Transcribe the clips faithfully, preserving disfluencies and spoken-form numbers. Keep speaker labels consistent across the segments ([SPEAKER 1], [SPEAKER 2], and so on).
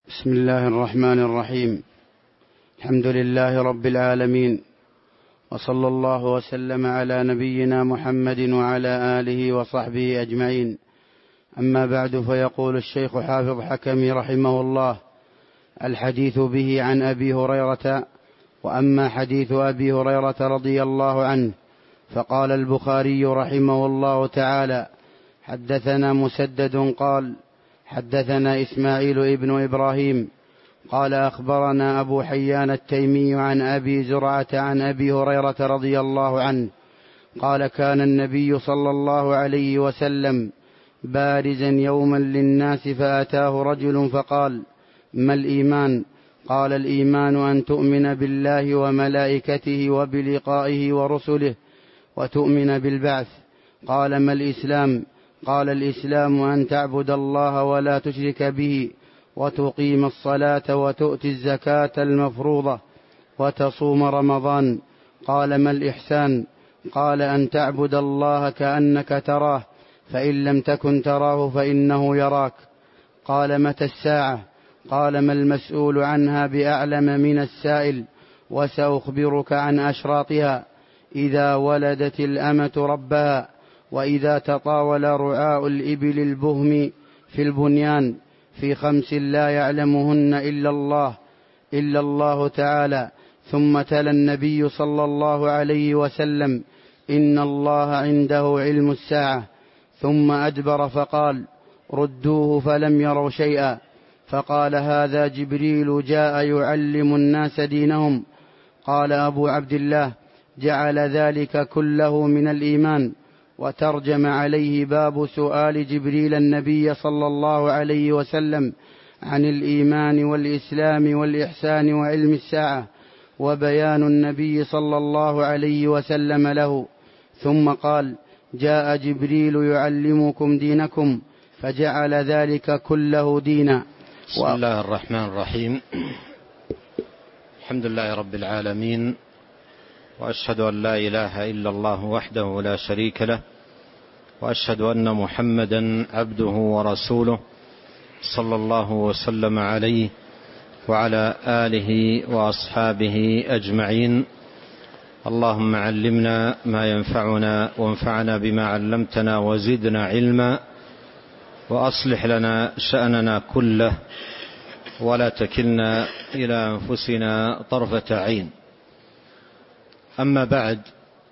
[SPEAKER 1] بسم الله الرحمن الرحيم. الحمد لله رب العالمين، وصلى الله وسلم على نبينا محمد وعلى آله وصحبه أجمعين. أما بعد، فيقول الشيخ حافظ حكمي رحمه الله: الحديث به عن أبي هريرة. وأما حديث أبي هريرة رضي الله عنه فقال البخاري رحمه الله تعالى: حدثنا مسدد قال: حدثنا إسماعيل ابن إبراهيم قال: أخبرنا أبو حيان التيمي عن أبي زرعة عن أبي هريرة رضي الله عنه قال: كان النبي صلى الله عليه وسلم بارزا يوما للناس، فأتاه رجل فقال: ما الإيمان؟ قال: الإيمان أن تؤمن بالله وملائكته وبلقائه ورسله وتؤمن بالبعث. قال: ما الإسلام؟ قال: الإسلام أن تعبد الله ولا تشرك به، وتقيم الصلاة وتؤتي الزكاة المفروضة، وتصوم رمضان. قال: ما الإحسان؟ قال: أن تعبد الله كأنك تراه، فإن لم تكن تراه فإنه يراك. قال: متى الساعة؟ قال: ما المسؤول عنها بأعلم من السائل، وسأخبرك عن أشراطها: إذا ولدت الأمة ربها، وإذا تطاول رعاء الإبل البهم في البنيان، في خمس لا يعلمهن إلا الله إلا الله تعالى. ثم تلا النبي صلى الله عليه وسلم: إن الله عنده علم الساعة. ثم أدبر فقال: ردوه، فلم يروا شيئا. فقال: هذا جبريل جاء يعلم الناس دينهم. قال أبو عبد الله: جعل ذلك كله من الإيمان. وترجم عليه باب سؤال جبريل النبي صلى الله عليه وسلم عن الإيمان والإسلام والإحسان وعلم الساعة، وبيان النبي صلى الله عليه وسلم له. ثم قال: جاء جبريل يعلمكم دينكم، فجعل ذلك كله دينا.
[SPEAKER 2] بسم الله الرحمن الرحيم. الحمد لله رب العالمين، وأشهد أن لا إله إلا الله وحده لا شريك له، وأشهد أن محمدا عبده ورسوله، صلى الله وسلم عليه وعلى آله وأصحابه أجمعين. اللهم علمنا ما ينفعنا، وانفعنا بما علمتنا، وزدنا علما، وأصلح لنا شأننا كله، ولا تكلنا إلى أنفسنا طرفة عين. أما بعد،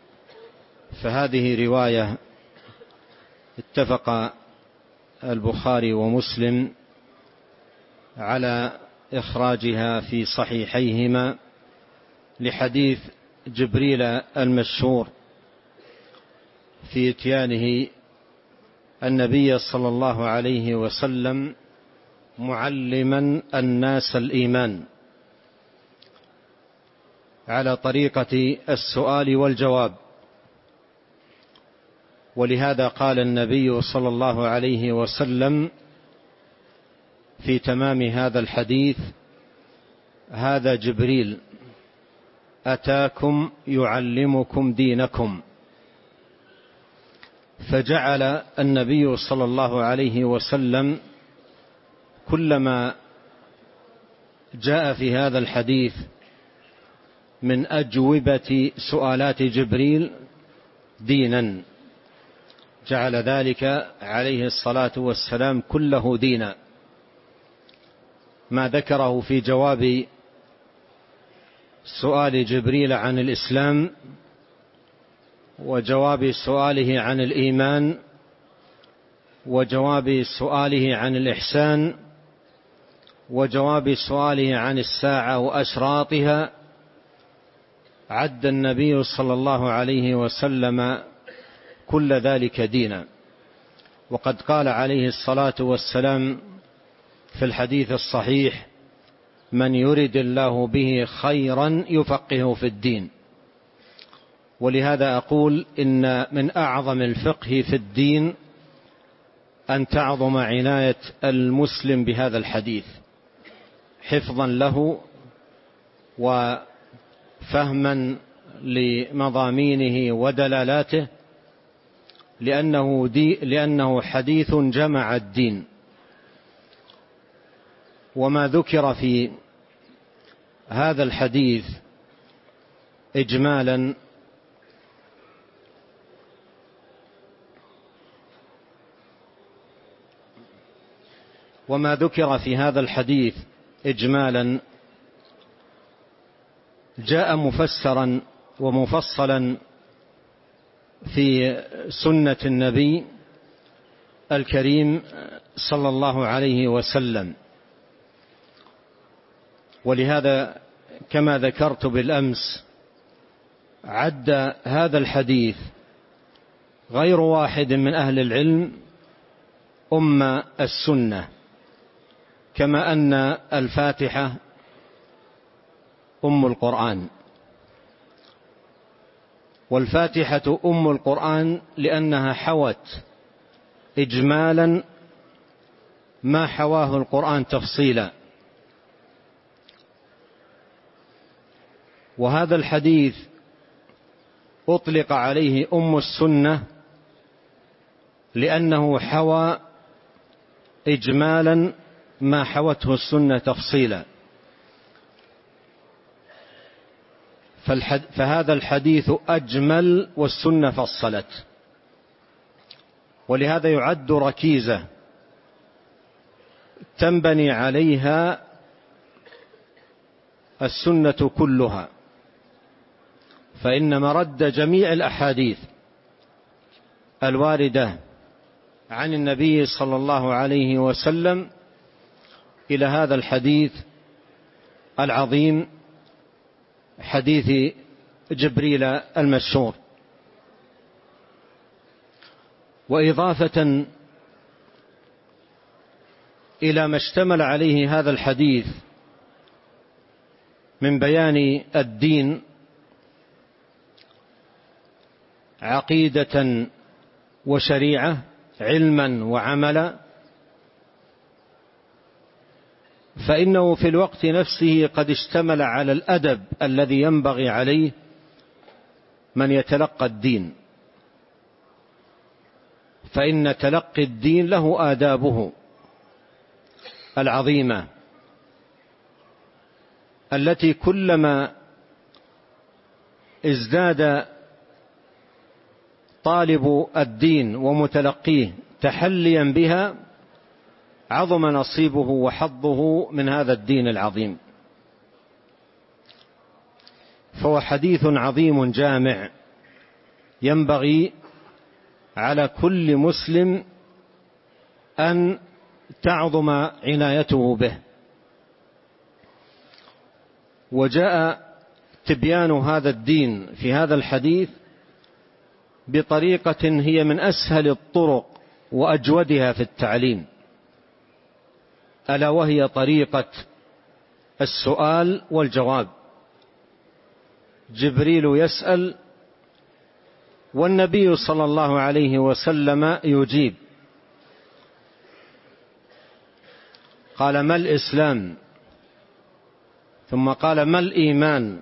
[SPEAKER 2] فهذه رواية اتفق البخاري ومسلم على إخراجها في صحيحيهما لحديث جبريل المشهور في إتيانه النبي صلى الله عليه وسلم معلما الناس الإيمان على طريقة السؤال والجواب. ولهذا قال النبي صلى الله عليه وسلم في تمام هذا الحديث: هذا جبريل أتاكم يعلمكم دينكم. فجعل النبي صلى الله عليه وسلم كلما جاء في هذا الحديث من أجوبة سؤالات جبريل دينا، جعل ذلك عليه الصلاة والسلام كله دينا. ما ذكره في جواب سؤال جبريل عن الإسلام، وجواب سؤاله عن الإيمان، وجواب سؤاله عن الإحسان، وجواب سؤاله عن الساعة وأشراطها، عد النبي صلى الله عليه وسلم كل ذلك دينا. وقد قال عليه الصلاة والسلام في الحديث الصحيح: من يرد الله به خيرا يفقهه في الدين. ولهذا أقول إن من أعظم الفقه في الدين أن تعظم عناية المسلم بهذا الحديث، حفظا له وفهما لمضامينه ودلالاته، لأنه, دي لأنه حديث جمع الدين. وما ذكر في هذا الحديث إجمالا وما ذكر في هذا الحديث إجمالا جاء مفسرا ومفصلا في سنة النبي الكريم صلى الله عليه وسلم. ولهذا كما ذكرت بالأمس عد هذا الحديث غير واحد من أهل العلم أم السنة، كما أن الفاتحة أم القرآن. والفاتحة أم القرآن لأنها حوت إجمالا ما حواه القرآن تفصيلا. وهذا الحديث أطلق عليه أم السنة لأنه حوى إجمالا ما حوته السنة تفصيلا. فهذا الحديث أجمل والسنة فصلت، ولهذا يعد ركيزة تنبني عليها السنة كلها، فإن مرد جميع الأحاديث الواردة عن النبي صلى الله عليه وسلم إلى هذا الحديث العظيم، حديث جبريل المشهور. وإضافة إلى ما اشتمل عليه هذا الحديث من بيان الدين عقيدة وشريعة، علما وعملا، فإنه في الوقت نفسه قد اشتمل على الأدب الذي ينبغي عليه من يتلقى الدين، فإن تلقي الدين له آدابه العظيمة التي كلما ازداد طالب الدين ومتلقيه تحليا بها عظم نصيبه وحظه من هذا الدين العظيم. فهو حديث عظيم جامع ينبغي على كل مسلم أن تعظم عنايته به. وجاء تبيان هذا الدين في هذا الحديث بطريقة هي من أسهل الطرق وأجودها في التعليم، ألا وهي طريقة السؤال والجواب. جبريل يسأل والنبي صلى الله عليه وسلم يجيب. قال: ما الإسلام؟ ثم قال: ما الإيمان؟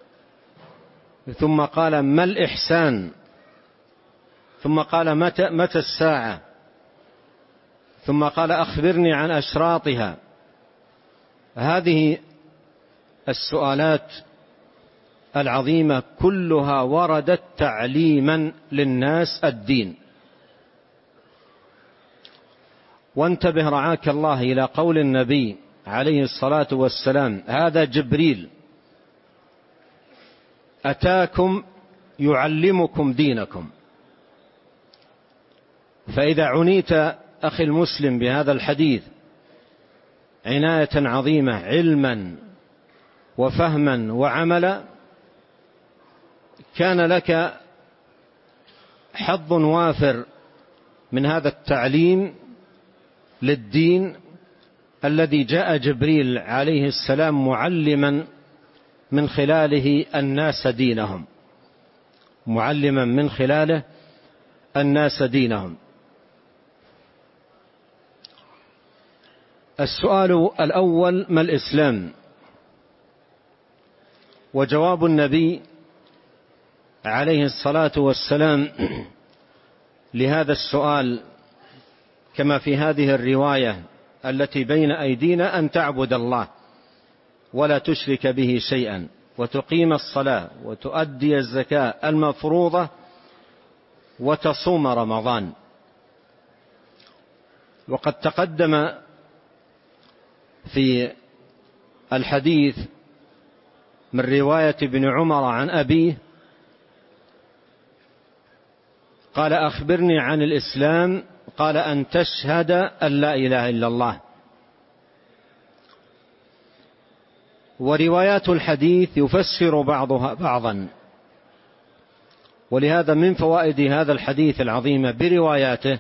[SPEAKER 2] ثم قال: ما الإحسان؟ ثم قال: متى, متى الساعة؟ ثم قال: أخبرني عن أشراطها. هذه السؤالات العظيمة كلها وردت تعليما للناس الدين. وانتبه رعاك الله إلى قول النبي عليه الصلاة والسلام: هذا جبريل أتاكم يعلمكم دينكم. فإذا عنيت أخي المسلم بهذا الحديث عناية عظيمة علما وفهما وعملا، كان لك حظ وافر من هذا التعليم للدين الذي جاء جبريل عليه السلام معلما من خلاله الناس دينهم، معلما من خلاله الناس دينهم. السؤال الأول: ما الإسلام؟ وجواب النبي عليه الصلاة والسلام لهذا السؤال كما في هذه الرواية التي بين أيدينا أن تعبد الله ولا تشرك به شيئا، وتقيم الصلاة، وتؤدي الزكاة المفروضة، وتصوم رمضان. وقد تقدم في الحديث من رواية ابن عمر عن أبيه قال: أخبرني عن الإسلام. قال: أن تشهد أن لا إله إلا الله. وروايات الحديث يفسر بعضها بعضا، ولهذا من فوائد هذا الحديث العظيم برواياته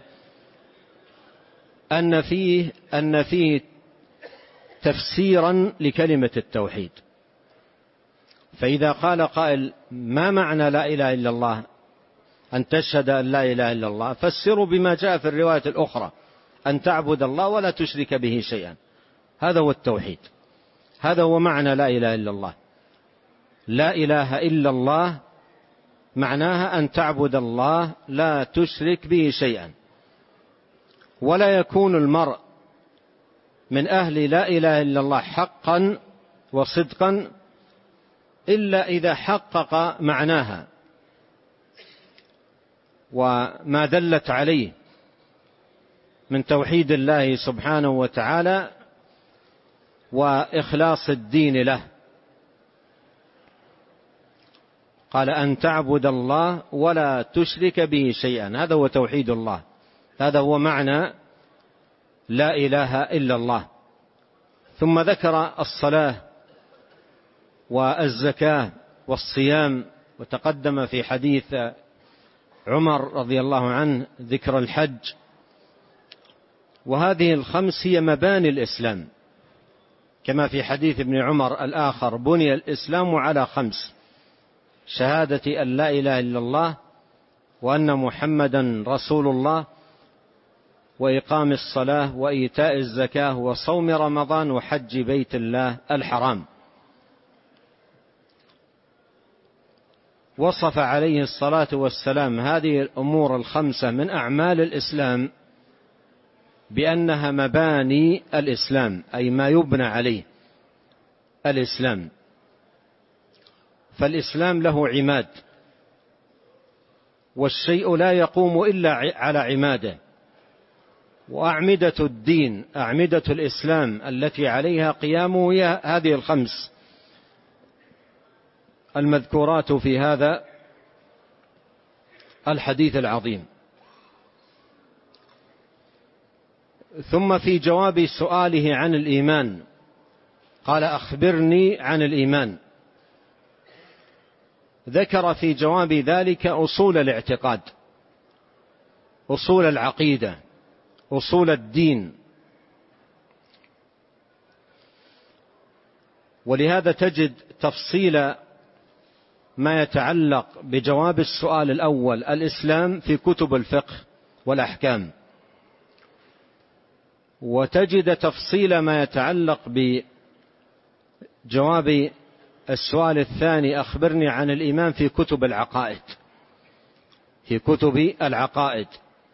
[SPEAKER 2] أن فيه أن فيه تفسيرا لكلمة التوحيد. فإذا قال قائل: ما معنى لا إله إلا الله؟ أن تشهد أن لا إله إلا الله، فسروا بما جاء في الرواية الأخرى: أن تعبد الله ولا تشرك به شيئا. هذا هو التوحيد، هذا هو معنى لا إله إلا الله. لا إله إلا الله معناها أن تعبد الله لا تشرك به شيئا. ولا يكون المرء من أهل لا إله إلا الله حقا وصدقا إلا إذا حقق معناها وما دلت عليه من توحيد الله سبحانه وتعالى وإخلاص الدين له. قال: أن تعبد الله ولا تشرك به شيئا. هذا هو توحيد الله، هذا هو معنى لا إله إلا الله. ثم ذكر الصلاة والزكاة والصيام، وتقدم في حديث عمر رضي الله عنه ذكر الحج. وهذه الخمس هي مباني الإسلام، كما في حديث ابن عمر الآخر: بني الإسلام على خمس: شهادة أن لا إله إلا الله، وأن محمدا رسول الله، وإقام الصلاة، وإيتاء الزكاة، وصوم رمضان، وحج بيت الله الحرام. وصف عليه الصلاة والسلام هذه الأمور الخمسة من أعمال الإسلام بأنها مباني الإسلام، أي ما يبنى عليه الإسلام. فالإسلام له عماد، والشيء لا يقوم إلا على عماده. وأعمدة الدين، أعمدة الإسلام التي عليها قيامه هي هذه الخمس المذكورات في هذا الحديث العظيم. ثم في جواب سؤاله عن الإيمان قال: أخبرني عن الإيمان. ذكر في جواب ذلك أصول الاعتقاد، أصول العقيدة، أصول الدين. ولهذا تجد تفصيل ما يتعلق بجواب السؤال الأول الإسلام في كتب الفقه والأحكام، وتجد تفصيل ما يتعلق بجواب السؤال الثاني أخبرني عن الإيمان في كتب العقائد، في كتب العقائد.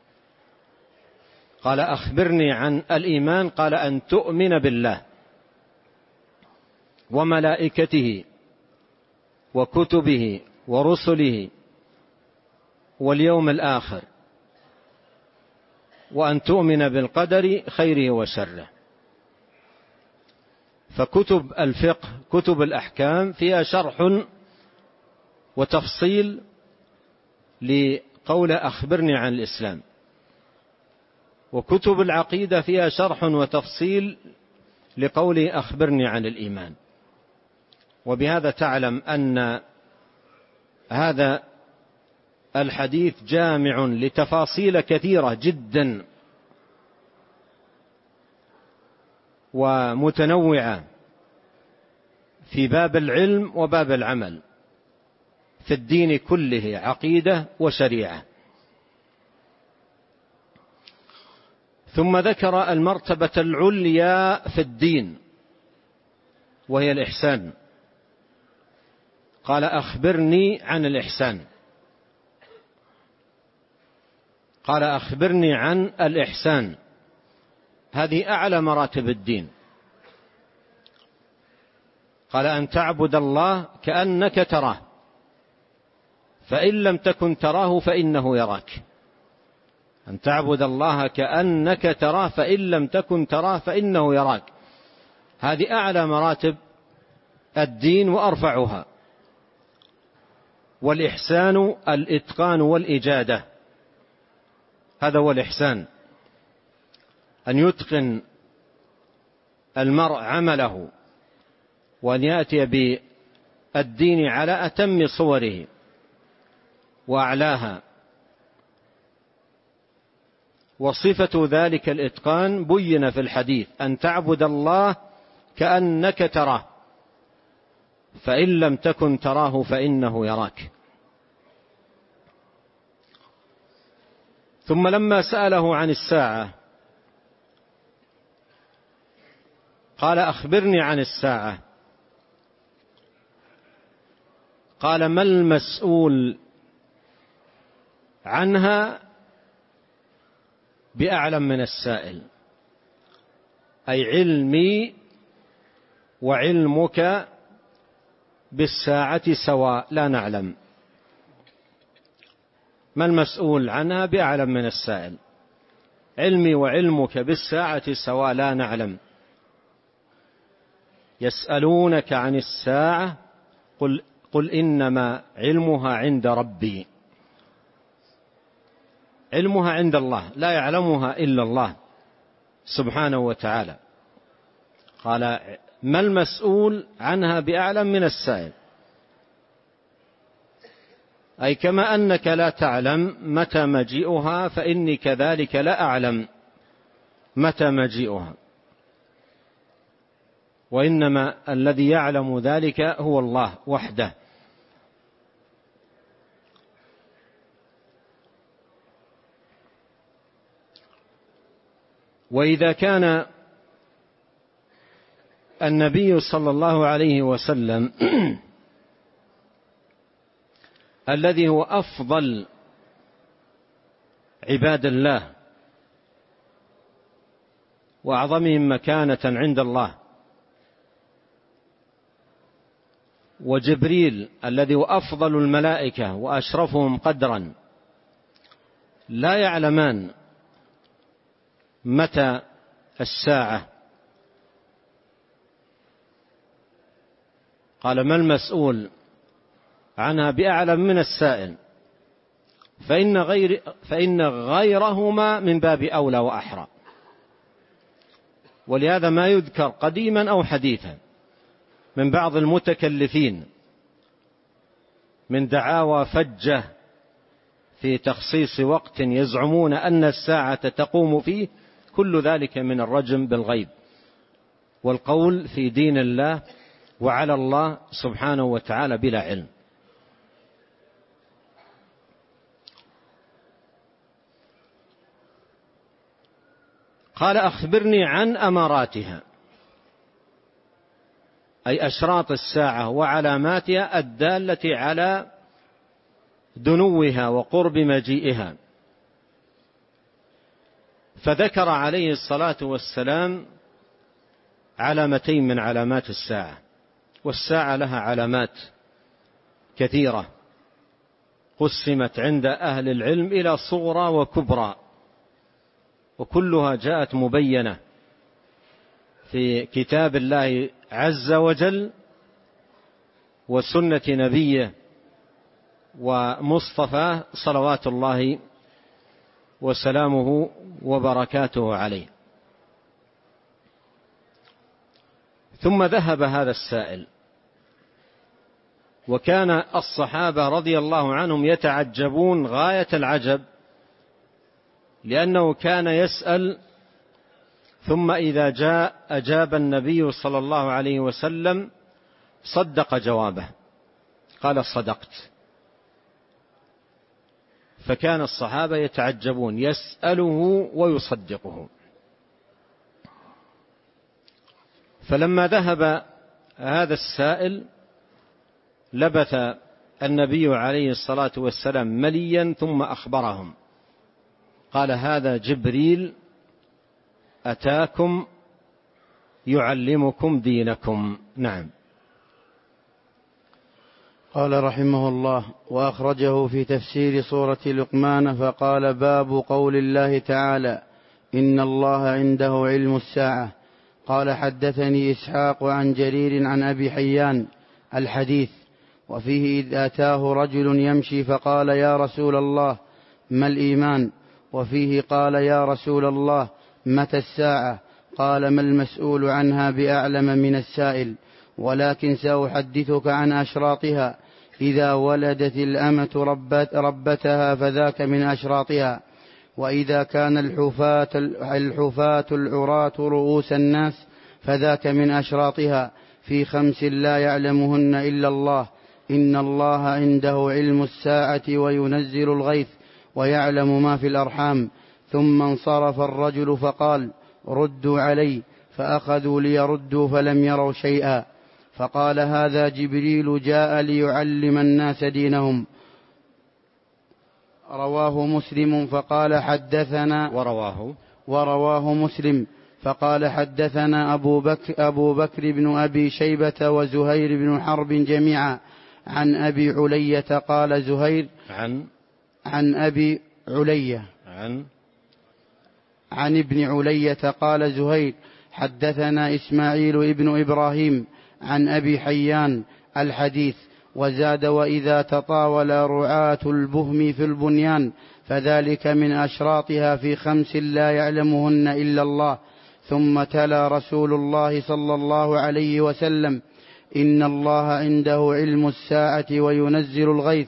[SPEAKER 2] قال: أخبرني عن الإيمان. قال: أن تؤمن بالله وملائكته وكتبه ورسله واليوم الآخر، وأن تؤمن بالقدر خيره وشره. فكتب الفقه، كتب الأحكام فيها شرح وتفصيل لقول أخبرني عن الإسلام، وكتب العقيدة فيها شرح وتفصيل لقول أخبرني عن الإيمان. وبهذا تعلم أن هذا الحديث جامع لتفاصيل كثيرة جدا ومتنوعة في باب العلم وباب العمل في الدين كله، عقيدة وشريعة. ثم ذكر المرتبة العليا في الدين وهي الإحسان. قال: أخبرني عن الإحسان. قال: أخبرني عن الإحسان. هذه أعلى مراتب الدين. قال أن تعبد الله كأنك تراه فإن لم تكن تراه فإنه يراك. أن تعبد الله كأنك تراه فإن لم تكن تراه فإنه يراك. هذه أعلى مراتب الدين وأرفعها. والإحسان الإتقان والإجادة، هذا هو الإحسان، أن يتقن المرء عمله وأن يأتي بالدين على أتم صوره وأعلاها. وصفة ذلك الإتقان بين في الحديث: أن تعبد الله كأنك تراه فإن لم تكن تراه فإنه يراك. ثم لما سأله عن الساعة قال: أخبرني عن الساعة. قال: ما المسؤول عنها بأعلم من السائل، أي علمي وعلمك بالساعة سواء لا نعلم. ما المسؤول عنها بأعلم من السائل، علمي وعلمك بالساعة سواء لا نعلم. يسألونك عن الساعة قل, قل إنما علمها عند ربي. علمها عند الله، لا يعلمها إلا الله سبحانه وتعالى. قال: ما المسؤول عنها بأعلم من السائل، أي كما أنك لا تعلم متى مجيئها فإني كذلك لا أعلم متى مجيئها، وإنما الذي يعلم ذلك هو الله وحده. وإذا كان النبي صلى الله عليه وسلم الذي هو أفضل عباد الله وأعظمهم مكانة عند الله، وجبريل الذي هو أفضل الملائكة وأشرفهم قدرا، لا يعلمان متى الساعة، قال: ما المسؤول عنها بأعلم من السائل، فإن, غير فإن غيرهما من باب أولى وأحرى. ولهذا ما يذكر قديما أو حديثا من بعض المتكلفين من دعاوى فجة في تخصيص وقت يزعمون أن الساعة تقوم فيه، كل ذلك من الرجم بالغيب والقول في دين الله وعلى الله سبحانه وتعالى بلا علم. قال: أخبرني عن أماراتها، أي أشراط الساعة وعلاماتها الدالة على دنوها وقرب مجيئها. فذكر عليه الصلاة والسلام علامتين من علامات الساعة، والساعة لها علامات كثيرة قسمت عند أهل العلم إلى صغرى وكبرى، وكلها جاءت مبينة في كتاب الله عز وجل وسنة نبيه ومصطفاه صلوات الله وسلامه وبركاته عليه. ثم ذهب هذا السائل، وكان الصحابة رضي الله عنهم يتعجبون غاية العجب، لأنه كان يسأل ثم إذا جاء أجاب النبي صلى الله عليه وسلم صدق جوابه، قال: صدقت. فكان الصحابة يتعجبون، يسأله ويصدقه. فلما ذهب هذا السائل لبث النبي عليه الصلاة والسلام مليا ثم أخبرهم، قال: هذا جبريل أتاكم يعلمكم دينكم. نعم.
[SPEAKER 1] قال رحمه الله: وأخرجه في تفسير سورة لقمان فقال: باب قول الله تعالى: إن الله عنده علم الساعة. قال: حدثني إسحاق عن جرير عن أبي حيان الحديث. وفيه: إذ أتاه رجل يمشي فقال: يا رسول الله ما الإيمان؟ وفيه: قال: يا رسول الله متى الساعة؟ قال: ما المسؤول عنها بأعلم من السائل، ولكن سأحدثك عن أشراطها. إذا ولدت الأمة ربت ربتها فذاك من أشراطها، وإذا كان الحفاة, الحفاة العراة رؤوس الناس فذاك من أشراطها، في خمس لا يعلمهن إلا الله: إن الله عنده علم الساعة وينزل الغيث ويعلم ما في الأرحام. ثم انصرف الرجل فقال: ردوا علي، فأخذوا ليردوا فلم يروا شيئا. فقال: هذا جبريل جاء ليعلم الناس دينهم. رواه مسلم. فقال: حدثنا
[SPEAKER 2] ورواه
[SPEAKER 1] ورواه مسلم فقال: حدثنا أبو بكر, أبو بكر بن أبي شيبة وزهير بن حرب جميعا عن أبي علية. قال زهير:
[SPEAKER 2] عن
[SPEAKER 1] عن أبي علية
[SPEAKER 2] عن
[SPEAKER 1] عن ابن علية. قال زهير: حدثنا إسماعيل ابن إبراهيم عن أبي حيان الحديث. وزاد: وإذا تطاول رعاة البهم في البنيان فذلك من أشراطها، في خمس لا يعلمهن إلا الله. ثم تلا رسول الله صلى الله عليه وسلم: إن الله عنده علم الساعة وينزل الغيث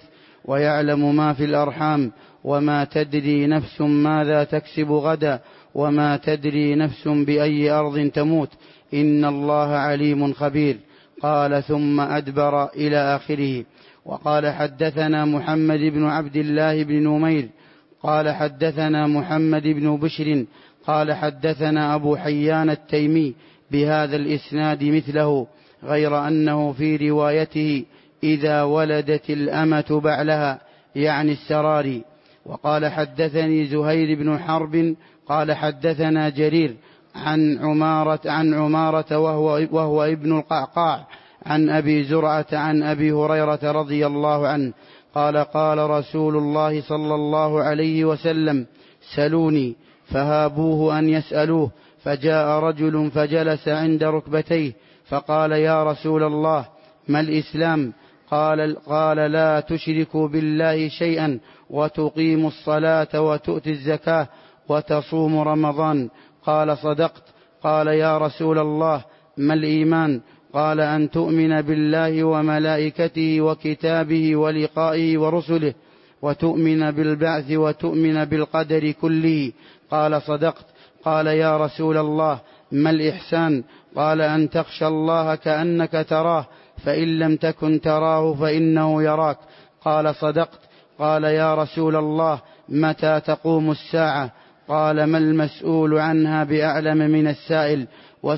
[SPEAKER 1] ويعلم ما في الأرحام، وما تدري نفس ماذا تكسب غدا، وما تدري نفس بأي أرض تموت، إن الله عليم خبير. قال: ثم أدبر إلى آخره. وقال: حدثنا محمد بن عبد الله بن نمير قال: حدثنا محمد بن بشر قال: حدثنا أبو حيان التيمي بهذا الإسناد مثله، غير أنه في روايته: إذا ولدت الأمة بعلها، يعني السراري. وقال: حدثني زهير بن حرب قال: حدثنا جرير عن عمارة, عن عمارة وهو, وهو ابن القعقاع عن أبي زرعة عن أبي هريرة رضي الله عنه قال: قال رسول الله صلى الله عليه وسلم: سلوني. فهابوه أن يسألوه، فجاء رجل فجلس عند ركبتيه فقال: يا رسول الله ما الإسلام؟ قال, قال: لا تشركوا بالله شيئا، وتقيموا الصلاة، وتؤتي الزكاة، وتصوم رمضان. قال: صدقت. قال: يا رسول الله ما الإيمان؟ قال: أن تؤمن بالله وملائكته وكتابه ولقائه ورسله، وتؤمن بالبعث، وتؤمن بالقدر كله. قال: صدقت. قال: يا رسول الله ما الإحسان؟ قال: أن تخشى الله كأنك تراه، فإن لم تكن تراه فإنه يراك. قال: صدقت. قال: يا رسول الله متى تقوم الساعة؟ قال: ما المسؤول عنها بأعلم من السائل،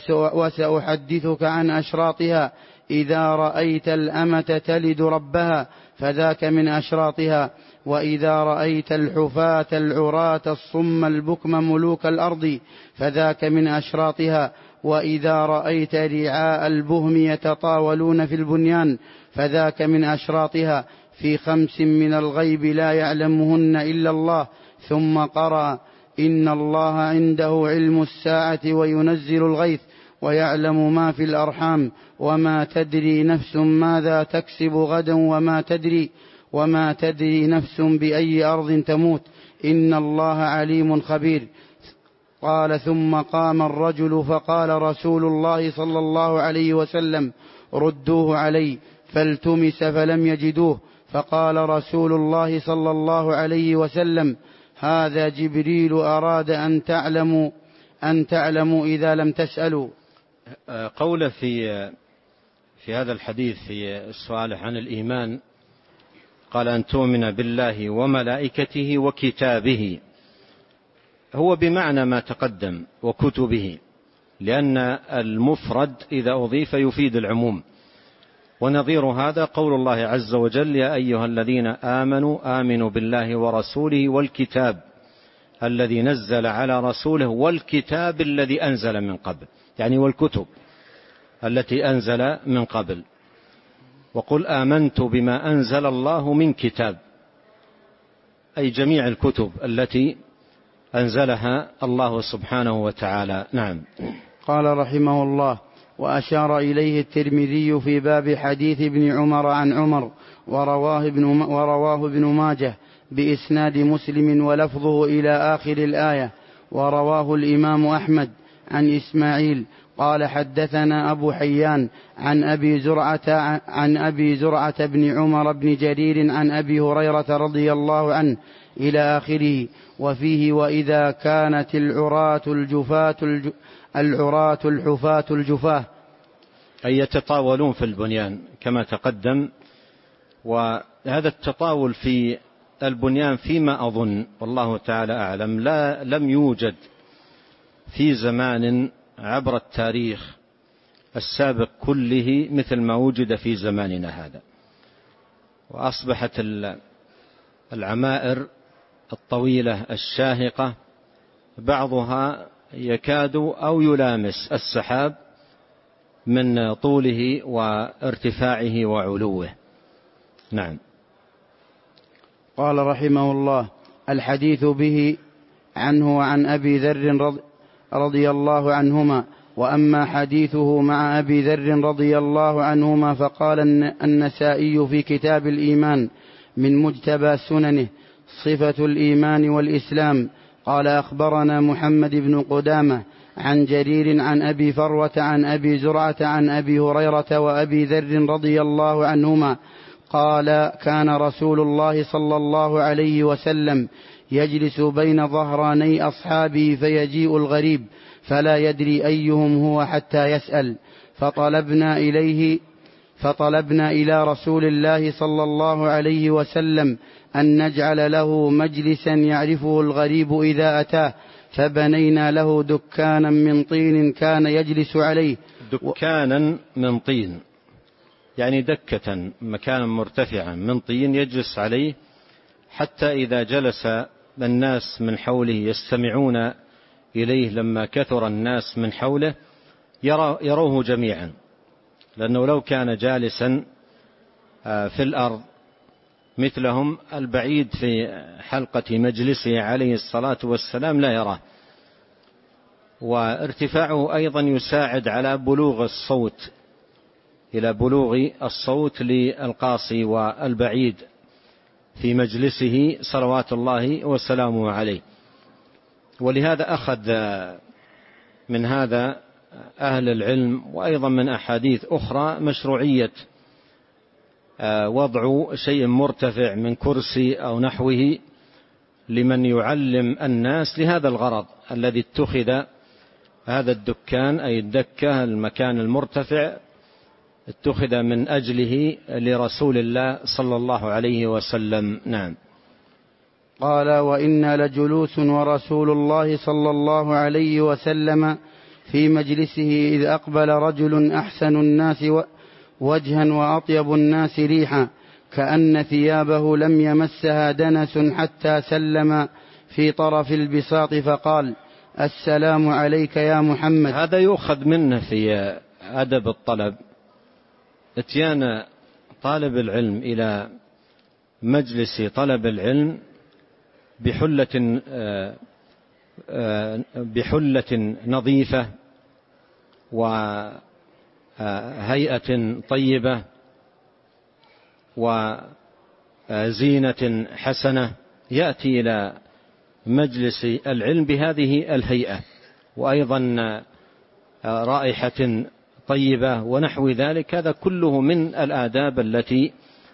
[SPEAKER 1] وسأحدثك عن أشراطها. إذا رأيت الأمة تلد ربها فذاك من أشراطها، وإذا رأيت الحفاة العراة الصم البكم ملوك الأرض فذاك من أشراطها، وإذا رأيت رعاء البهم يتطاولون في البنيان فذاك من أشراطها، في خمس من الغيب لا يعلمهن إلا الله. ثم قرأ: إن الله عنده علم الساعة وينزل الغيث ويعلم ما في الأرحام، وما تدري نفس ماذا تكسب غدا، وما تدري وما تدري نفس بأي أرض تموت، إن الله عليم خبير. قال: ثم قام الرجل فقال رسول الله صلى الله عليه وسلم: ردوه علي. فالتمس فلم يجدوه، فقال رسول الله صلى الله عليه وسلم: هذا جبريل أراد أن تعلموا أن تعلموا إذا لم تسألوا.
[SPEAKER 2] قوله في في هذا الحديث في السؤال عن الإيمان، قال: أن تؤمن بالله وملائكته وكتابه، هو بمعنى ما تقدم وكتبه، لأن المفرد إذا أضيف يفيد العموم. ونظير هذا قول الله عز وجل: يا أيها الذين آمنوا آمنوا بالله ورسوله والكتاب الذي نزل على رسوله والكتاب الذي أنزل من قبل، يعني والكتب التي أنزل من قبل. وقل آمنت بما أنزل الله من كتاب، أي جميع الكتب التي أنزلها الله سبحانه وتعالى. نعم.
[SPEAKER 1] قال رحمه الله: وأشار إليه الترمذي في باب حديث ابن عمر عن عمر، ورواه ابن, ورواه ابن ماجه بإسناد مسلم ولفظه إلى آخر الآية. ورواه الإمام أحمد عن إسماعيل قال: حدثنا أبو حيان عن أبي زرعة عن أبي زرعة بن عمر بن جرير عن أبي هريرة رضي الله عنه إلى آخره. وفيه: وإذا كانت العراة الجفاة الج... العراة الحفاة الجفاة،
[SPEAKER 2] أي يتطاولون في البنيان كما تقدم. وهذا التطاول في البنيان فيما أظن والله تعالى أعلم لا لم يوجد في زمان عبر التاريخ السابق كله مثل ما وجد في زماننا هذا. وأصبحت العمائر الطويلة الشاهقة بعضها يكاد أو يلامس السحاب من طوله وارتفاعه وعلوه. نعم.
[SPEAKER 1] قال رحمه الله: الحديث به عنه وعن أبي ذر رضي الله عنهما. وأما حديثه مع أبي ذر رضي الله عنهما فقال النسائي في كتاب الإيمان من مجتبى سننه: صفة الإيمان والإسلام. قال: أخبرنا محمد بن قدامة عن جرير عن أبي فروة عن أبي زرعة عن أبي هريرة وأبي ذر رضي الله عنهما قال: كان رسول الله صلى الله عليه وسلم يجلس بين ظهراني أصحابه فيجيء الغريب فلا يدري أيهم هو حتى يسأل، فطلبنا إليه فطلبنا إلى رسول الله صلى الله عليه وسلم أن نجعل له مجلسا يعرفه الغريب إذا أتاه، فبنينا له دكانا من طين كان يجلس عليه.
[SPEAKER 2] دكانا من طين يعني دكة، مكانا مرتفعا من طين يجلس عليه، حتى إذا جلس الناس من حوله يستمعون إليه لما كثر الناس من حوله يروه جميعا، لأنه لو كان جالسا في الأرض مثلهم البعيد في حلقة مجلسه عليه الصلاة والسلام لا يراه. وارتفاعه أيضا يساعد على بلوغ الصوت إلى بلوغ الصوت للقاصي والبعيد في مجلسه صلوات الله وسلامه عليه. ولهذا أخذ من هذا أهل العلم وأيضا من أحاديث أخرى مشروعية وضع شيء مرتفع من كرسي أو نحوه لمن يعلم الناس لهذا الغرض الذي اتخذ هذا الدكان أي الدكة المكان المرتفع اتخذ من أجله لرسول الله صلى الله عليه وسلم. نعم.
[SPEAKER 1] قال: وإنا لجلوس ورسول الله صلى الله عليه وسلم في مجلسه إذ أقبل رجل أحسن الناس وجها وأطيب الناس ريحا كأن ثيابه لم يمسها دنس حتى سلم في طرف البساط فقال: السلام عليك يا محمد.
[SPEAKER 2] هذا يؤخذ منه في أدب الطلب اتيان طالب العلم إلى مجلس طلب العلم بحلة بحلة نظيفة وهيئة طيبة وزينة حسنة، يأتي إلى مجلس العلم بهذه الهيئة وأيضا رائحة طيبة ونحو ذلك. هذا كله من الآداب التي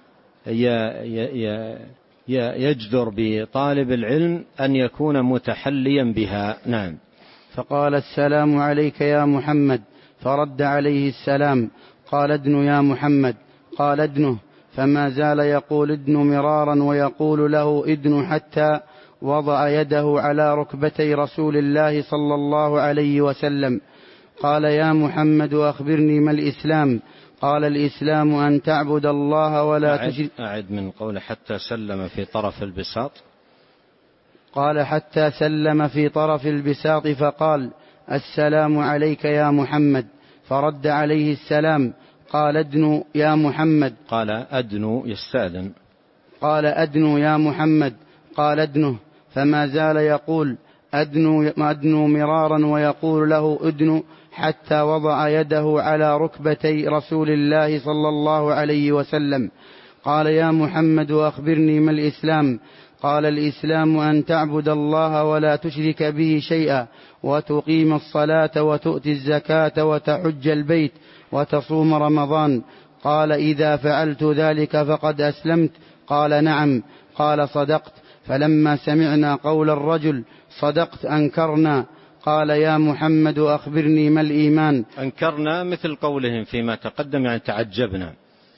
[SPEAKER 2] يجدر بطالب العلم أن يكون متحليا بها. نعم.
[SPEAKER 1] فقال: السلام عليك يا محمد، فرد عليه السلام. قال: ادن يا محمد. قال: ادنه. فما زال يقول ادن مرارا ويقول له ادن حتى وضع يده على ركبتي رسول الله صلى الله عليه وسلم. قال: يا محمد أخبرني ما الإسلام؟ قال: الإسلام أن تعبد الله ولا تشرك.
[SPEAKER 2] أعد من قول حتى سلم في طرف البساط.
[SPEAKER 1] قال حتى سلم في طرف البساط فقال: السلام عليك يا محمد. فرد عليه السلام. قال: أدنو يا محمد.
[SPEAKER 2] قال أدنو يستأذن.
[SPEAKER 1] قال: أدنو يا محمد. قال: أدنه. فما زال يقول أدنو, أدنو مرارا ويقول له أدنو، حتى وضع يده على ركبتي رسول الله صلى الله عليه وسلم. قال: يا محمد أخبرني ما الإسلام؟ قال: الإسلام أن تعبد الله ولا تشرك به شيئا، وتقيم الصلاة وتؤتي الزكاة وتحج البيت وتصوم رمضان. قال: إذا فعلت ذلك فقد أسلمت. قال: نعم. قال: صدقت. فلما سمعنا قول الرجل صدقت أنكرنا. قال: يا محمد أخبرني ما الإيمان؟
[SPEAKER 2] أنكرنا مثل قولهم فيما تقدم، يعني تعجبنا،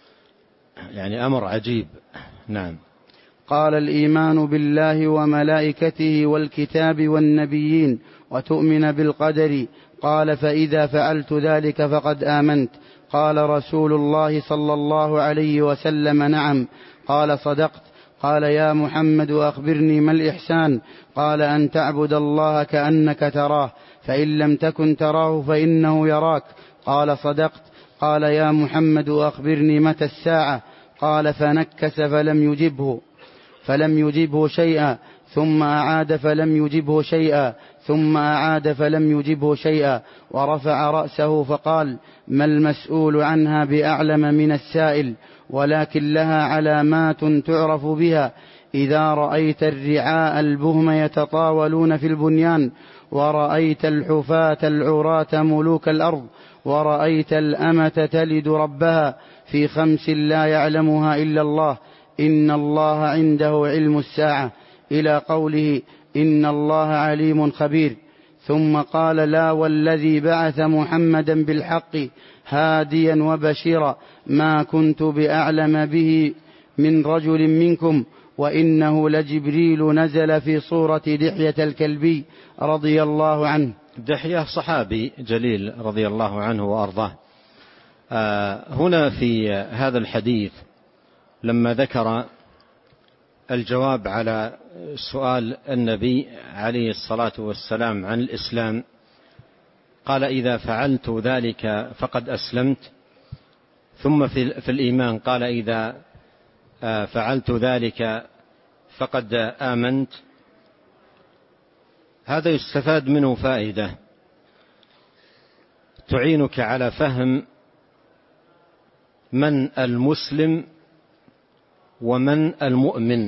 [SPEAKER 2] يعني أمر عجيب. نعم.
[SPEAKER 1] قال: الإيمان بالله وملائكته والكتاب والنبيين وتؤمن بالقدر. قال: فإذا فعلت ذلك فقد آمنت. قال رسول الله صلى الله عليه وسلم: نعم. قال: صدقت. قال: يا محمد أخبرني ما الإحسان؟ قال: أن تعبد الله كأنك تراه، فإن لم تكن تراه فإنه يراك. قال: صدقت. قال: يا محمد أخبرني متى الساعة؟ قال: فنكس فلم يجبه فلم يجبه شيئا، ثم أعاد فلم يجبه شيئا، ثم أعاد فلم يجبه شيئا، ورفع رأسه فقال: ما المسؤول عنها بأعلم من السائل، ولكن لها علامات تعرف بها. إذا رأيت الرعاء البهم يتطاولون في البنيان، ورأيت الحفاة العراة ملوك الأرض، ورأيت الأمة تلد ربها، في خمس لا يعلمها إلا الله: إن الله عنده علم الساعة، إلى قوله: إن الله عليم خبير. ثم قال: لا والذي بعث محمدا بالحق هاديا وبشيرا، ما كنت بأعلم به من رجل منكم، وإنه لجبريل نزل في صورة دحية الكلبي رضي الله عنه.
[SPEAKER 2] دحية صحابي جليل رضي الله عنه وأرضاه. آه هنا في هذا الحديث لما ذكر الجواب على سؤال النبي عليه الصلاة والسلام عن الإسلام، قال: إذا فعلت ذلك فقد أسلمت. ثم في الإيمان قال: إذا فعلت ذلك فقد آمنت. هذا يستفاد منه فائدة تعينك على فهم من المسلم ومن المؤمن.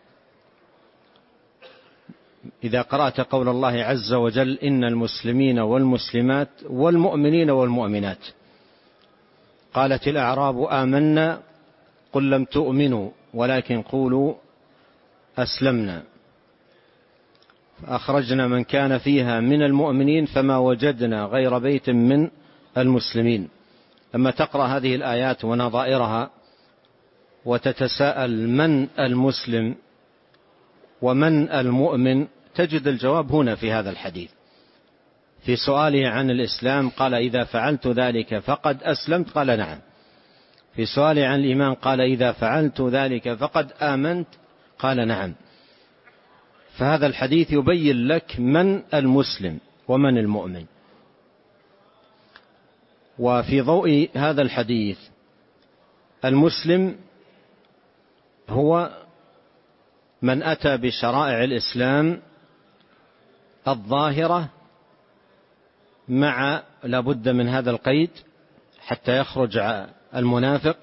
[SPEAKER 2] إذا قرأت قول الله عز وجل: إن المسلمين والمسلمات والمؤمنين والمؤمنات. قالت الأعراب: آمنا، قل لم تؤمنوا ولكن قولوا أسلمنا، فأخرجنا من كان فيها من المؤمنين فما وجدنا غير بيت من المسلمين. لما تقرأ هذه الآيات ونظائرها وتتساءل من المسلم ومن المؤمن، تجد الجواب هنا في هذا الحديث. في سؤاله عن الإسلام قال: إذا فعلت ذلك فقد أسلمت. قال: نعم. في سؤاله عن الإيمان قال: إذا فعلت ذلك فقد آمنت. قال: نعم. فهذا الحديث يبين لك من المسلم ومن المؤمن. وفي ضوء هذا الحديث، المسلم هو من أتى بشرائع الإسلام الظاهرة، مع لابد من هذا القيد حتى يخرج المنافق،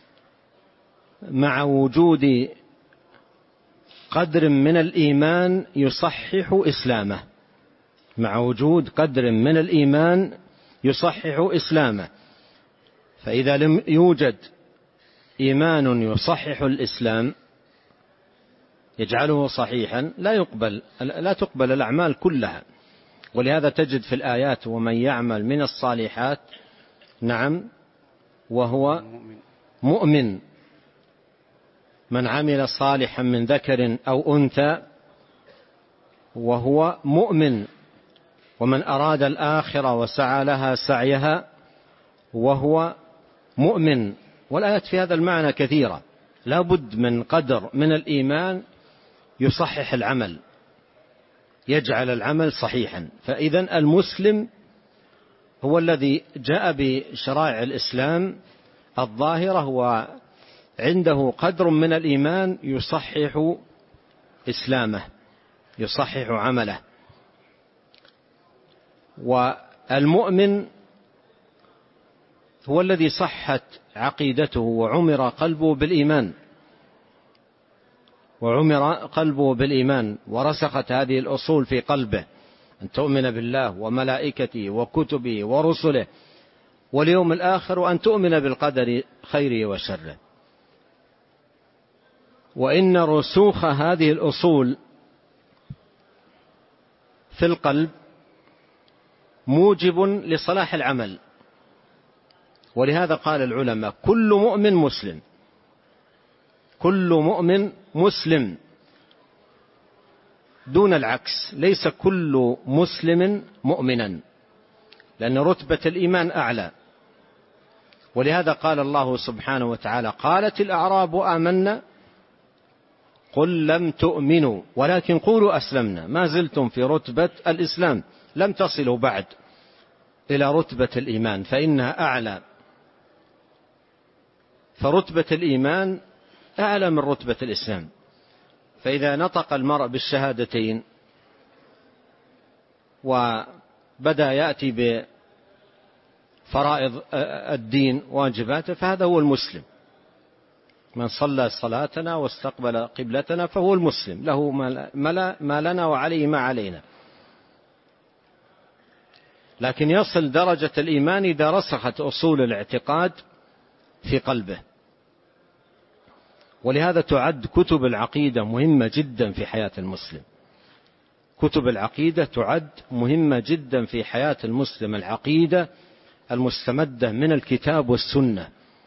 [SPEAKER 2] مع وجود قدر من الإيمان يصحح إسلامه، مع وجود قدر من الإيمان يصحح إسلامه. فإذا لم يوجد إيمان يصحح الإسلام يجعله صحيحا لا يقبل لا تقبل الأعمال كلها. ولهذا تجد في الآيات: ومن يعمل من الصالحات نعم وهو مؤمن، من عمل صالحا من ذكر أو أنثى وهو مؤمن، ومن أراد الآخرة وسعى لها سعيها وهو مؤمن. والآيات في هذا المعنى كثيرة. لا بد من قدر من الإيمان يصحح العمل، يجعل العمل صحيحا. فإذا المسلم هو الذي جاء بشرائع الإسلام الظاهرة وعنده قدر من الإيمان يصحح إسلامه، يصحح عمله. والمؤمن هو الذي صحت عقيدته وعمر قلبه بالإيمان، وعمر قلبه بالإيمان ورسخت هذه الأصول في قلبه، أن تؤمن بالله وملائكته وكتبه ورسله واليوم الآخر، وأن تؤمن بالقدر خيره وشره. وإن رسوخ هذه الأصول في القلب موجب لصلاح العمل. ولهذا قال العلماء: كل مؤمن مسلم، كل مؤمن مسلم دون العكس، ليس كل مسلم مؤمنا، لأن رتبة الإيمان أعلى. ولهذا قال الله سبحانه وتعالى: قالت الأعراب آمنا قل لم تؤمنوا ولكن قولوا أسلمنا. ما زلتم في رتبة الإسلام، لم تصلوا بعد إلى رتبة الإيمان فإنها أعلى. فرتبة الإيمان أعلى من رتبة الإسلام. فإذا نطق المرء بالشهادتين وبدأ يأتي بفرائض الدين واجباته فهذا هو المسلم. من صلى صلاتنا واستقبل قبلتنا فهو المسلم، له ما لنا وعليه ما علينا. لكن يصل درجة الإيمان إذا رسخت أصول الاعتقاد في قلبه. ولهذا تعد كتب العقيدة مهمة جدا في حياة المسلم. كتب العقيدة تعد مهمة جدا في حياة المسلم، العقيدة المستمدة من الكتاب والسنة،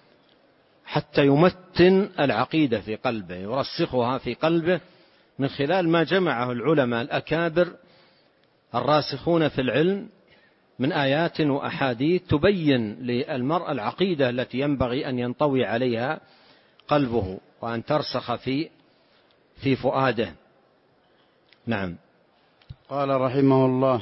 [SPEAKER 2] حتى يمتن العقيدة في قلبه، يرسخها في قلبه من خلال ما جمعه العلماء الأكابر الراسخون في العلم من آيات وأحاديث تبين للمرء العقيدة التي ينبغي أن ينطوي عليها قلبه وأن ترسخ في في فؤاده. نعم.
[SPEAKER 1] قال رحمه الله: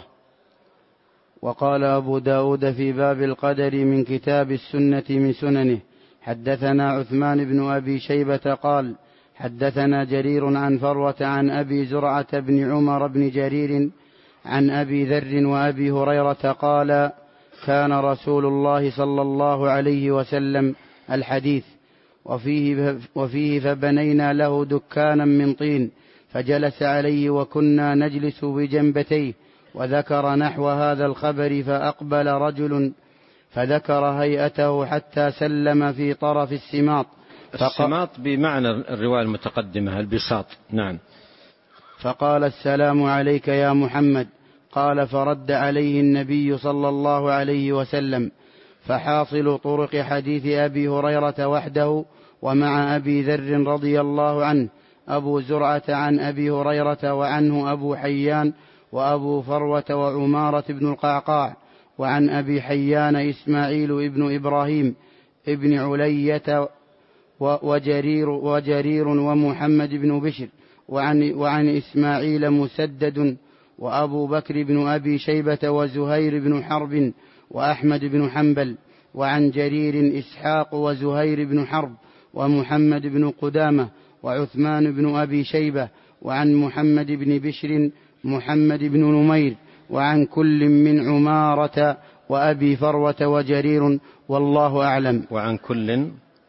[SPEAKER 1] وقال أبو داود في باب القدر من كتاب السنة من سننه: حدثنا عثمان بن أبي شيبة قال: حدثنا جرير عن فروة عن أبي زرعة بن عمر بن جرير عن أبي ذر وأبي هريرة قال: كان رسول الله صلى الله عليه وسلم الحديث وفيه, وفيه فبنينا له دكانا من طين فجلس عليه وكنا نجلس بجنبتيه، وذكر نحو هذا الخبر فأقبل رجل فذكر هيئته حتى سلم في طرف السماط.
[SPEAKER 2] السماط بمعنى الرواية المتقدمة البساط. نعم.
[SPEAKER 1] فقال: السلام عليك يا محمد. قال: فرد عليه النبي صلى الله عليه وسلم. فحاصل طرق حديث أبي هريرة وحده ومع أبي ذر رضي الله عنه أبو زرعة عن أبي هريرة وعنه أبو حيان وأبو فروة وعمارة بن القعقاع، وعن أبي حيان إسماعيل ابن إبراهيم ابن علية وجرير, وجرير ومحمد بن بشر، وعن, وعن إسماعيل مسدد وأبو بكر بن أبي شيبة وزهير بن حرب وأحمد بن حنبل، وعن جرير إسحاق وزهير بن حرب ومحمد بن قدامة وعثمان بن أبي شيبة، وعن محمد بن بشر محمد بن نمير، وعن كل من عمارة وأبي فروة وجرير، والله أعلم.
[SPEAKER 2] وعن كل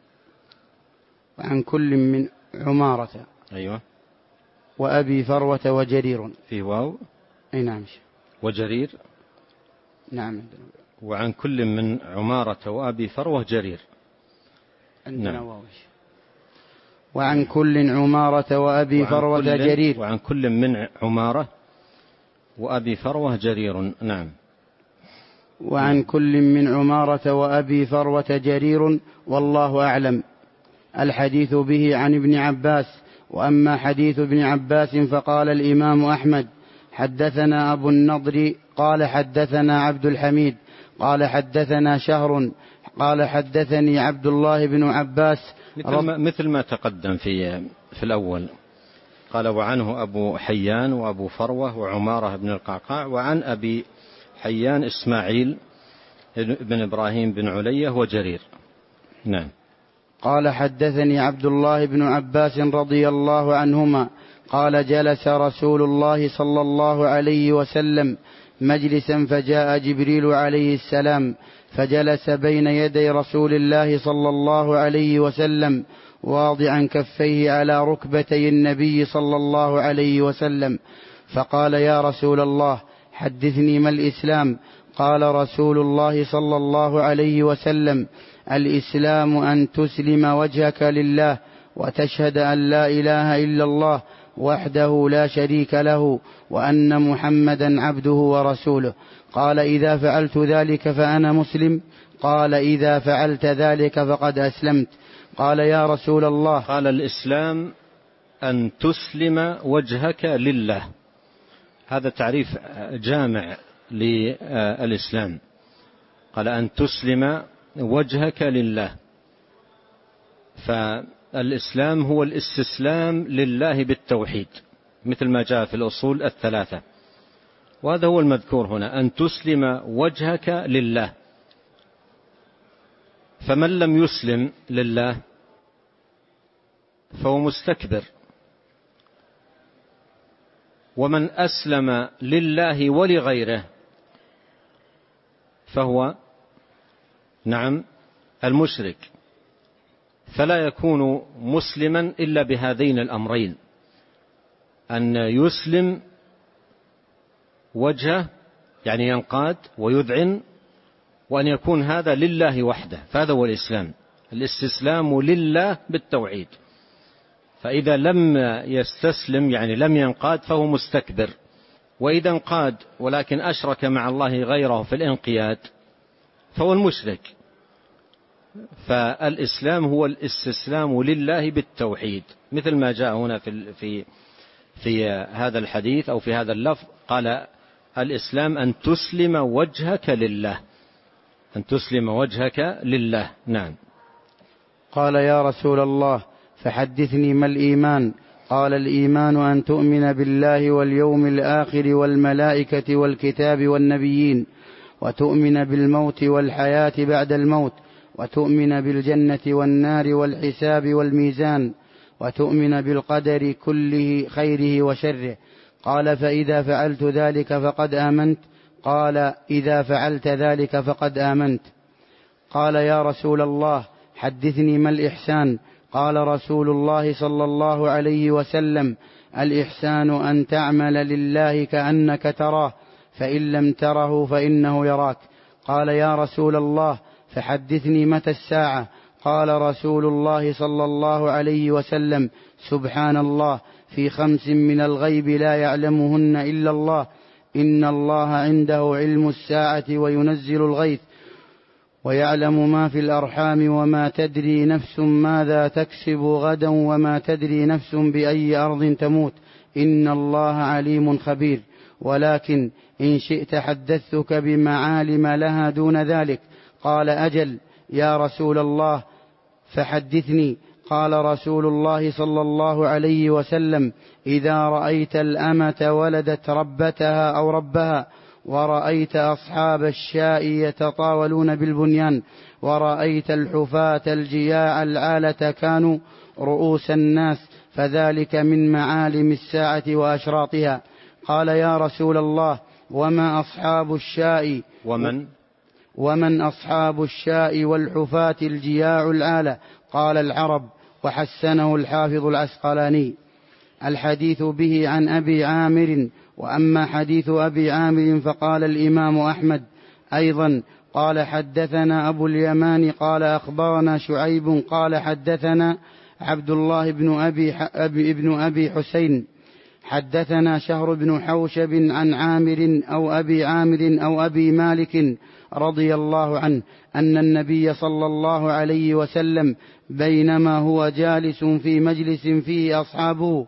[SPEAKER 1] وعن كل من عمارة
[SPEAKER 2] أيوة
[SPEAKER 1] وأبي فروة وجرير
[SPEAKER 2] في واو.
[SPEAKER 1] أي نعم.
[SPEAKER 2] وجرير.
[SPEAKER 1] نعم.
[SPEAKER 2] وعن كل من عمارة وأبي فروة جرير.
[SPEAKER 1] نعم. وعن كل عمارة وأبي فروة جرير.
[SPEAKER 2] وعن كل من عمارة وأبي فروة جرير. نعم.
[SPEAKER 1] وعن كل من عمارة وأبي فروة جرير، والله أعلم. الحديث به عن ابن عباس. وأما حديث ابن عباس فقال الإمام أحمد: حدثنا أبو النضر قال حدثنا عبد الحميد قال حدثنا شهر قال حدثني عبد الله بن عباس
[SPEAKER 2] مثل ما, مثل ما تقدم في في الأول. قال وعنه أبو حيان وأبو فروة وعمارة بن القعقاع، وعن أبي حيان إسماعيل بن إبراهيم بن علية وجرير. نعم.
[SPEAKER 1] قال حدثني عبد الله بن عباس رضي الله عنهما قال جلس رسول الله صلى الله عليه وسلم مجلسا فجاء جبريل عليه السلام فجلس بين يدي رسول الله صلى الله عليه وسلم واضعا كفيه على ركبتي النبي صلى الله عليه وسلم، فقال يا رسول الله حدثني ما الإسلام؟ قال رسول الله صلى الله عليه وسلم الإسلام أن تسلم وجهك لله وتشهد أن لا إله إلا الله وحده لا شريك له وأن محمدا عبده ورسوله. قال إذا فعلت ذلك فأنا مسلم؟ قال إذا فعلت ذلك فقد أسلمت. قال يا رسول الله
[SPEAKER 2] قال الإسلام أن تسلم وجهك لله، هذا تعريف جامع للإسلام. قال أن تسلم وجهك لله، فالإسلام هو الاستسلام لله بالتوحيد مثل ما جاء في الأصول الثلاثة، وهذا هو المذكور هنا، أن تسلم وجهك لله. فمن لم يسلم لله فهو مستكبر، ومن أسلم لله ولغيره فهو نعم المشرك. فلا يكون مسلما إلا بهذين الأمرين، أن يسلم وجهه يعني ينقاد ويذعن، وأن يكون هذا لله وحده، فهذا هو الإسلام، الاستسلام لله بالتوحيد. فإذا لم يستسلم يعني لم ينقاد فهو مستكبر، وإذا انقاد ولكن أشرك مع الله غيره في الانقياد فهو المشرك. فالإسلام هو الاستسلام لله بالتوحيد، مثل ما جاء هنا في في في هذا الحديث أو في هذا اللفظ، قال الإسلام أن تسلم وجهك لله، أن تسلم وجهك لله. نعم.
[SPEAKER 1] قال يا رسول الله فحدثني ما الإيمان؟ قال الإيمان أن تؤمن بالله واليوم الآخر والملائكة والكتاب والنبيين، وتؤمن بالموت والحياة بعد الموت، وتؤمن بالجنة والنار والحساب والميزان، وتؤمن بالقدر كله خيره وشره. قال فإذا فعلت ذلك فقد آمنت؟ قال إذا فعلت ذلك فقد آمنت. قال يا رسول الله حدثني ما الإحسان؟ قال رسول الله صلى الله عليه وسلم الإحسان أن تعمل لله كأنك تراه، فإن لم تره فإنه يراك. قال يا رسول الله فحدثني متى الساعة؟ قال رسول الله صلى الله عليه وسلم سبحان الله في خمس من الغيب لا يعلمهن إلا الله، إن الله عنده علم الساعة وينزل الغيث ويعلم ما في الأرحام وما تدري نفس ماذا تكسب غدا وما تدري نفس بأي أرض تموت، إن الله عليم خبير. ولكن إن شئت حدثتك بمعالم لها دون ذلك. قال أجل يا رسول الله فحدثني. قال رسول الله صلى الله عليه وسلم إذا رأيت الأمة ولدت ربتها أو ربها، ورأيت أصحاب الشاء يتطاولون بالبنيان، ورأيت الحفاة الجياع العالة كانوا رؤوس الناس، فذلك من معالم الساعة وأشراطها. قال يا رسول الله وما أصحاب الشاء؟
[SPEAKER 2] ومن
[SPEAKER 1] ومن أصحاب الشاء والحفاة الجياع العالة؟ قال العرب. وحسنه الحافظ العسقلاني. الحديث به عن أبي عامر. وأما حديث أبي عامر فقال الإمام أحمد أيضا قال حدثنا أبو اليمان قال أخبرنا شعيب قال حدثنا عبد الله بن أبي, أبي, ابن أبي حسين حدثنا شهر بن حوشب عن عامر أو أبي عامر أو أبي مالك رضي الله عنه أن النبي صلى الله عليه وسلم بينما هو جالس في مجلس فيه أصحابه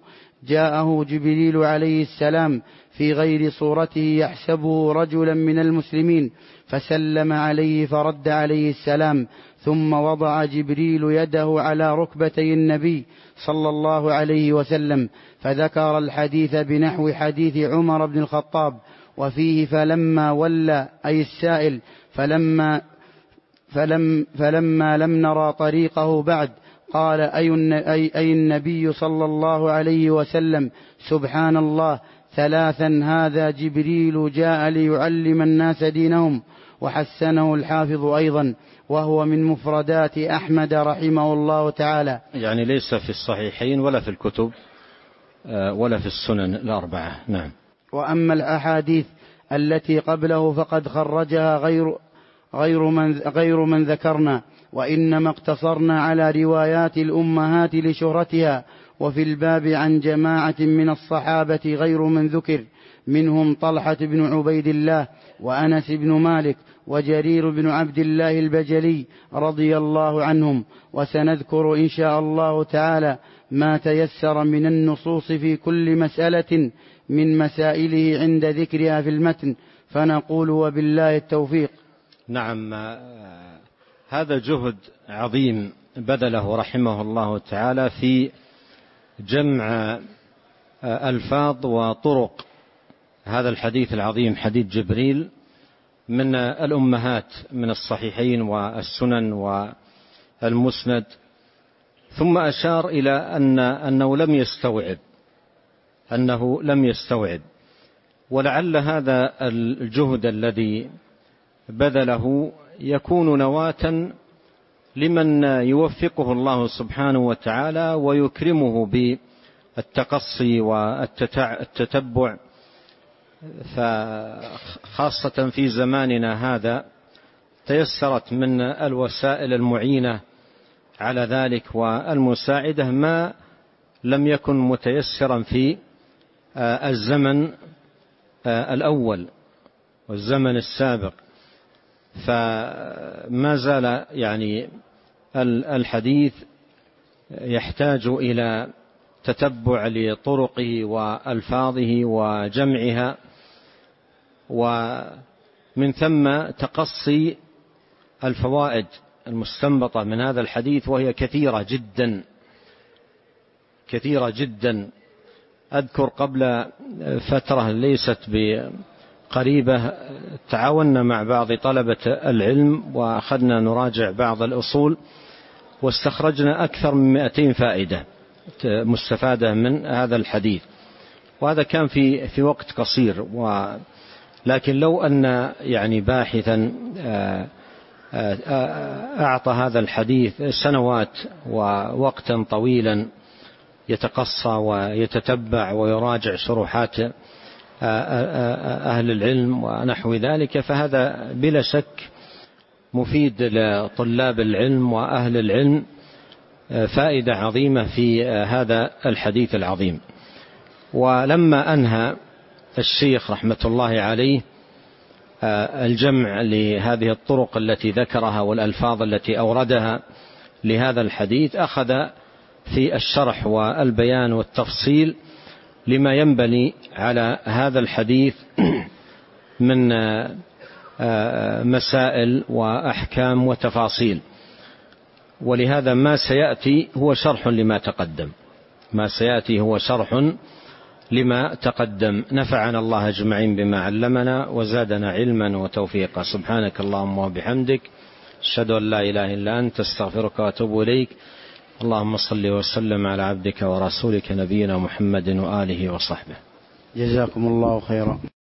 [SPEAKER 1] جاءه جبريل عليه السلام في غير صورته يحسبه رجلا من المسلمين فسلم عليه فرد عليه السلام، ثم وضع جبريل يده على ركبتي النبي صلى الله عليه وسلم، فذكر الحديث بنحو حديث عمر بن الخطاب، وفيه فلما ولى أي السائل فلما, فلم فلما لم نرى طريقه بعد قال أي, أي النبي صلى الله عليه وسلم سبحان الله ثلاثا هذا جبريل جاء ليعلم الناس دينهم. وحسنه الحافظ أيضا، وهو من مفردات أحمد رحمه الله تعالى،
[SPEAKER 2] يعني ليس في الصحيحين ولا في الكتب ولا في السنن الأربعة. نعم.
[SPEAKER 1] وأما الأحاديث التي قبله فقد خرجها غير, غير, من, غير من ذكرنا، وإنما اقتصرنا على روايات الأمهات لشهرتها. وفي الباب عن جماعة من الصحابة غير من ذكر، منهم طلحة بن عبيد الله وأنس بن مالك وجرير بن عبد الله البجلي رضي الله عنهم. وسنذكر إن شاء الله تعالى ما تيسر من النصوص في كل مسألة من مسائله عند ذكرها في المتن، فنقول وبالله التوفيق.
[SPEAKER 2] نعم، هذا جهد عظيم بذله رحمه الله تعالى في جمع ألفاظ وطرق هذا الحديث العظيم، حديث جبريل، من الأمهات من الصحيحين والسنن والمسند. ثم أشار إلى أن أنه لم يستوعب أنه لم يستوعب ولعل هذا الجهد الذي بذله يكون نواة لمن يوفقه الله سبحانه وتعالى ويكرمه بالتقصي والتتبع، فخاصة في زماننا هذا تيسرت من الوسائل المعينة على ذلك والمساعدة ما لم يكن متيسرا في الزمن الأول والزمن السابق. فما زال يعني الحديث يحتاج إلى تتبع لطرقه وألفاظه وجمعها، ومن ثم تقصي الفوائد المستنبطة من هذا الحديث، وهي كثيرة جدا كثيرة جدا. أذكر قبل فترة ليست بقريبة تعاوننا مع بعض طلبة العلم وأخذنا نراجع بعض الأصول، واستخرجنا أكثر من مئتين فائدة مستفادة من هذا الحديث، وهذا كان في في وقت قصير. ولكن لو أن يعني باحثا أعطى هذا الحديث سنوات ووقتا طويلا يتقصى ويتتبع ويراجع شروحات أهل العلم ونحو ذلك، فهذا بلا شك مفيد لطلاب العلم وأهل العلم، فائدة عظيمة في هذا الحديث العظيم. ولما أنهى الشيخ رحمة الله عليه الجمع لهذه الطرق التي ذكرها والألفاظ التي أوردها لهذا الحديث، أخذ في الشرح والبيان والتفصيل لما ينبني على هذا الحديث من مسائل وأحكام وتفاصيل. ولهذا ما سيأتي هو شرح لما تقدم ما سيأتي هو شرح لما تقدم. نفعنا الله أجمعين بما علمنا وزادنا علما وتوفيقا. سبحانك اللهم وبحمدك، أشهد أن لا إله إلا أنت، استغفرك وأتوب إليك. اللهم صل وسلم على عبدك ورسولك نبينا محمد وآله وصحبه.
[SPEAKER 1] جزاكم الله خيرا.